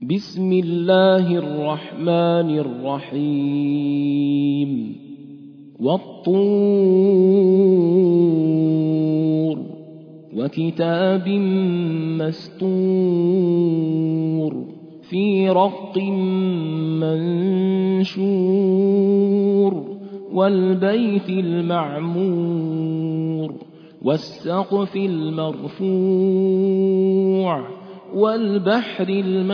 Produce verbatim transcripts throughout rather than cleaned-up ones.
بسم الله الرحمن الرحيم والطور وكتاب مسطور في رق منشور والبيت المعمور والسقف المرفوع والبحر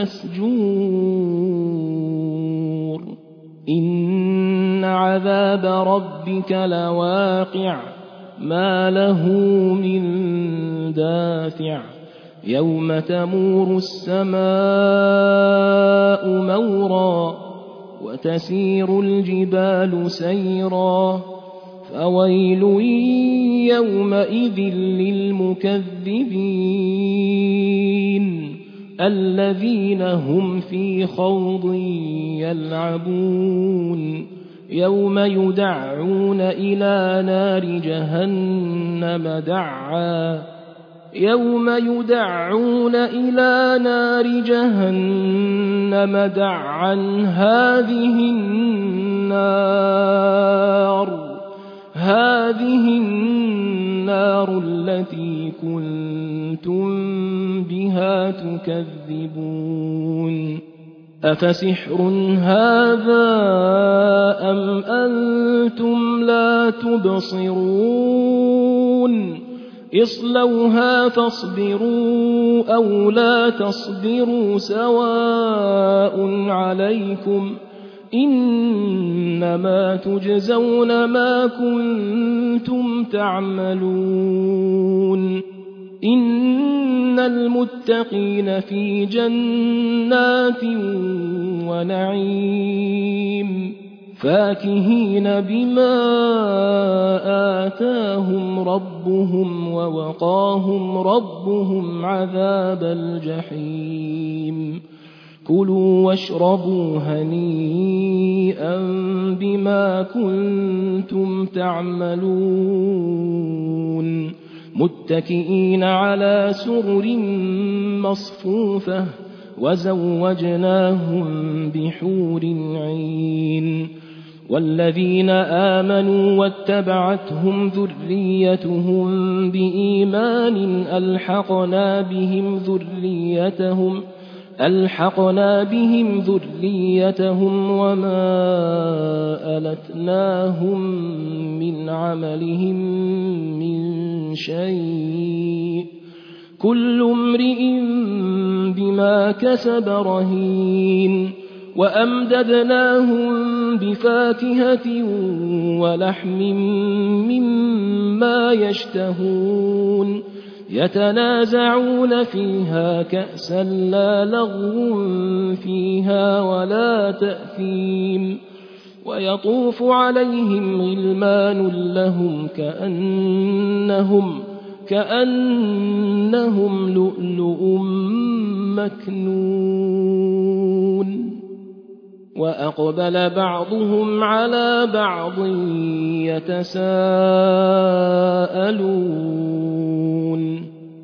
المسجور إن عذاب ربك لواقع ما له من دافع يوم تمور السماء مورا وتسير الجبال سيرا فويل يومئذ للمكذبين الذين هم في خوض يلعبون يوم يدعون إلى نار جهنم دعا يوم يدعون إلى نار جهنم دعا هذه النار هذه النار التي كنتم بها تكذبون أفسحر هذا أم أنتم لا تبصرون اصلوها فاصبروا أو لا تصبروا سواء عليكم إنما تجزون ما كنتم تعملون إن المتقين في جنات ونعيم فاكهين بما آتاهم ربهم ووقاهم ربهم عذاب الجحيم كلوا واشربوا هنيئا بما كنتم تعملون متكئين على سرر مصفوفة وزوجناهم بحور عين والذين آمنوا واتبعتهم ذريتهم بإيمان ألحقنا بهم ذريتهم ألحقنا بهم ذريتهم وما ألتناهم من عملهم من شيء كل امرئ بما كسب رهين وأمددناهم بفاكهة ولحم مما يشتهون يتنازعون فيها كأسا لا لغو فيها ولا تأثيم ويطوف عليهم غلمان لهم كأنهم, كأنهم لؤلؤ مكنون وأقبل بعضهم على بعض يتساءلون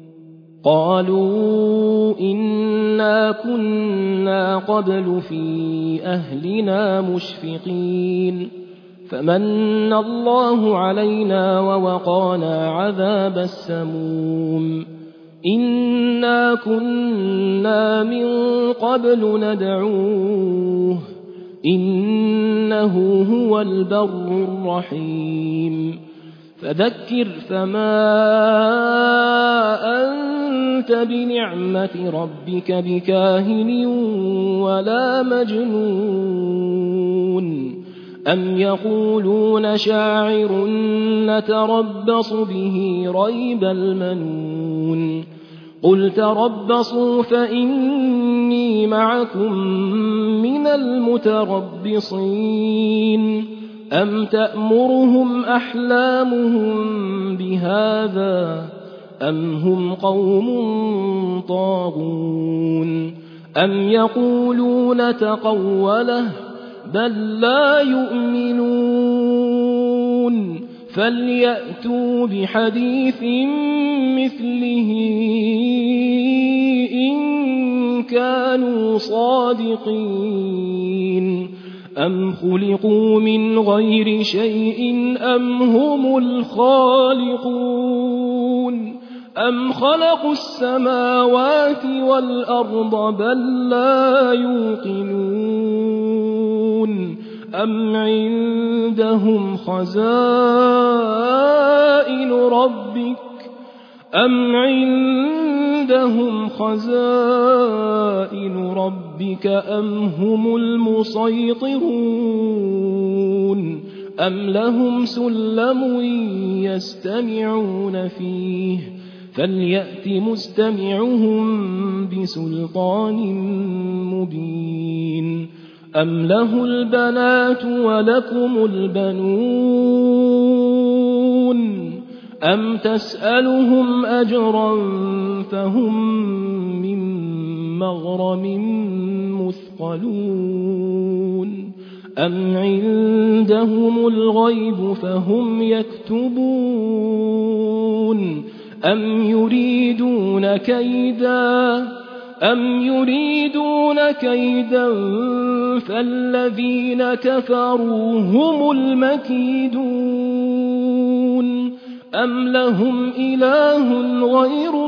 قالوا إنا كنا قبل في أهلنا مشفقين فمن الله علينا ووقانا عذاب السموم إنا كنا من قبل ندعوه إنه هو البر الرحيم فذكر فما أنت بنعمة ربك بكاهن ولا مجنون أم يقولون شاعر نتربص به ريب المنون قل تربصوا فإني معكم من المتربصين أم تأمرهم أحلامهم بهذا أم هم قوم طاغون أم يقولون تقوله بل لا يؤمنون فليأتوا بحديث مثله إن كانوا صادقين أم خلقوا من غير شيء أم هم الخالقون أم خلقوا السماوات والأرض بل لا يوقنون أم عندهم خزائن ربك أم عندهم خزائن ربك أم هم المسيطرون أم لهم سلم يستمعون فيه فليأت مستمعهم بسلطان مبين أم له البنات ولكم البنون أم تسألهم أجرا فهم من مغرم مثقلون أم عندهم الغيب فهم يكتبون أم يريدون كيدا أم يريدون كيدا فالذين كفروا هم المكيدون أم لهم إله غير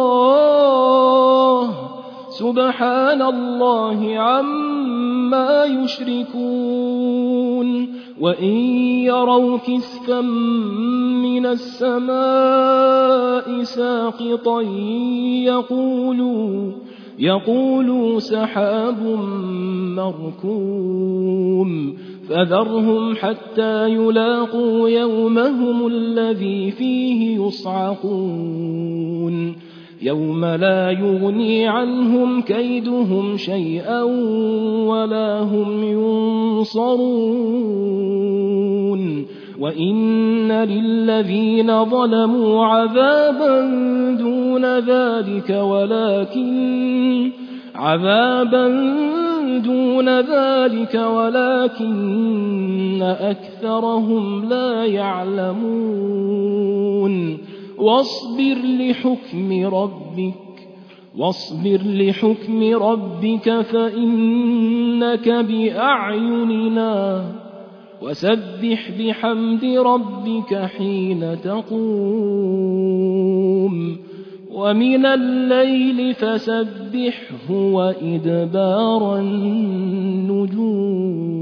الله سبحان الله عما يشركون وإن يروا كسفا من السماء ساقطا يقولوا يقولوا سحاب مركوم فذرهم حتى يلاقوا يومهم الذي فيه يصعقون يوم لا يغني عنهم كيدهم شيئا ولا هم ينصرون وإن للذين ظلموا عذابا دون ذلك ولكن عذابا دون ذلك ولكن أكثرهم لا يعلمون واصبر لحكم ربك واصبر لحكم ربك فإنك بأعيننا وسبح بحمد ربك حين تقوم ومن الليل فسبحه وإدبار النجوم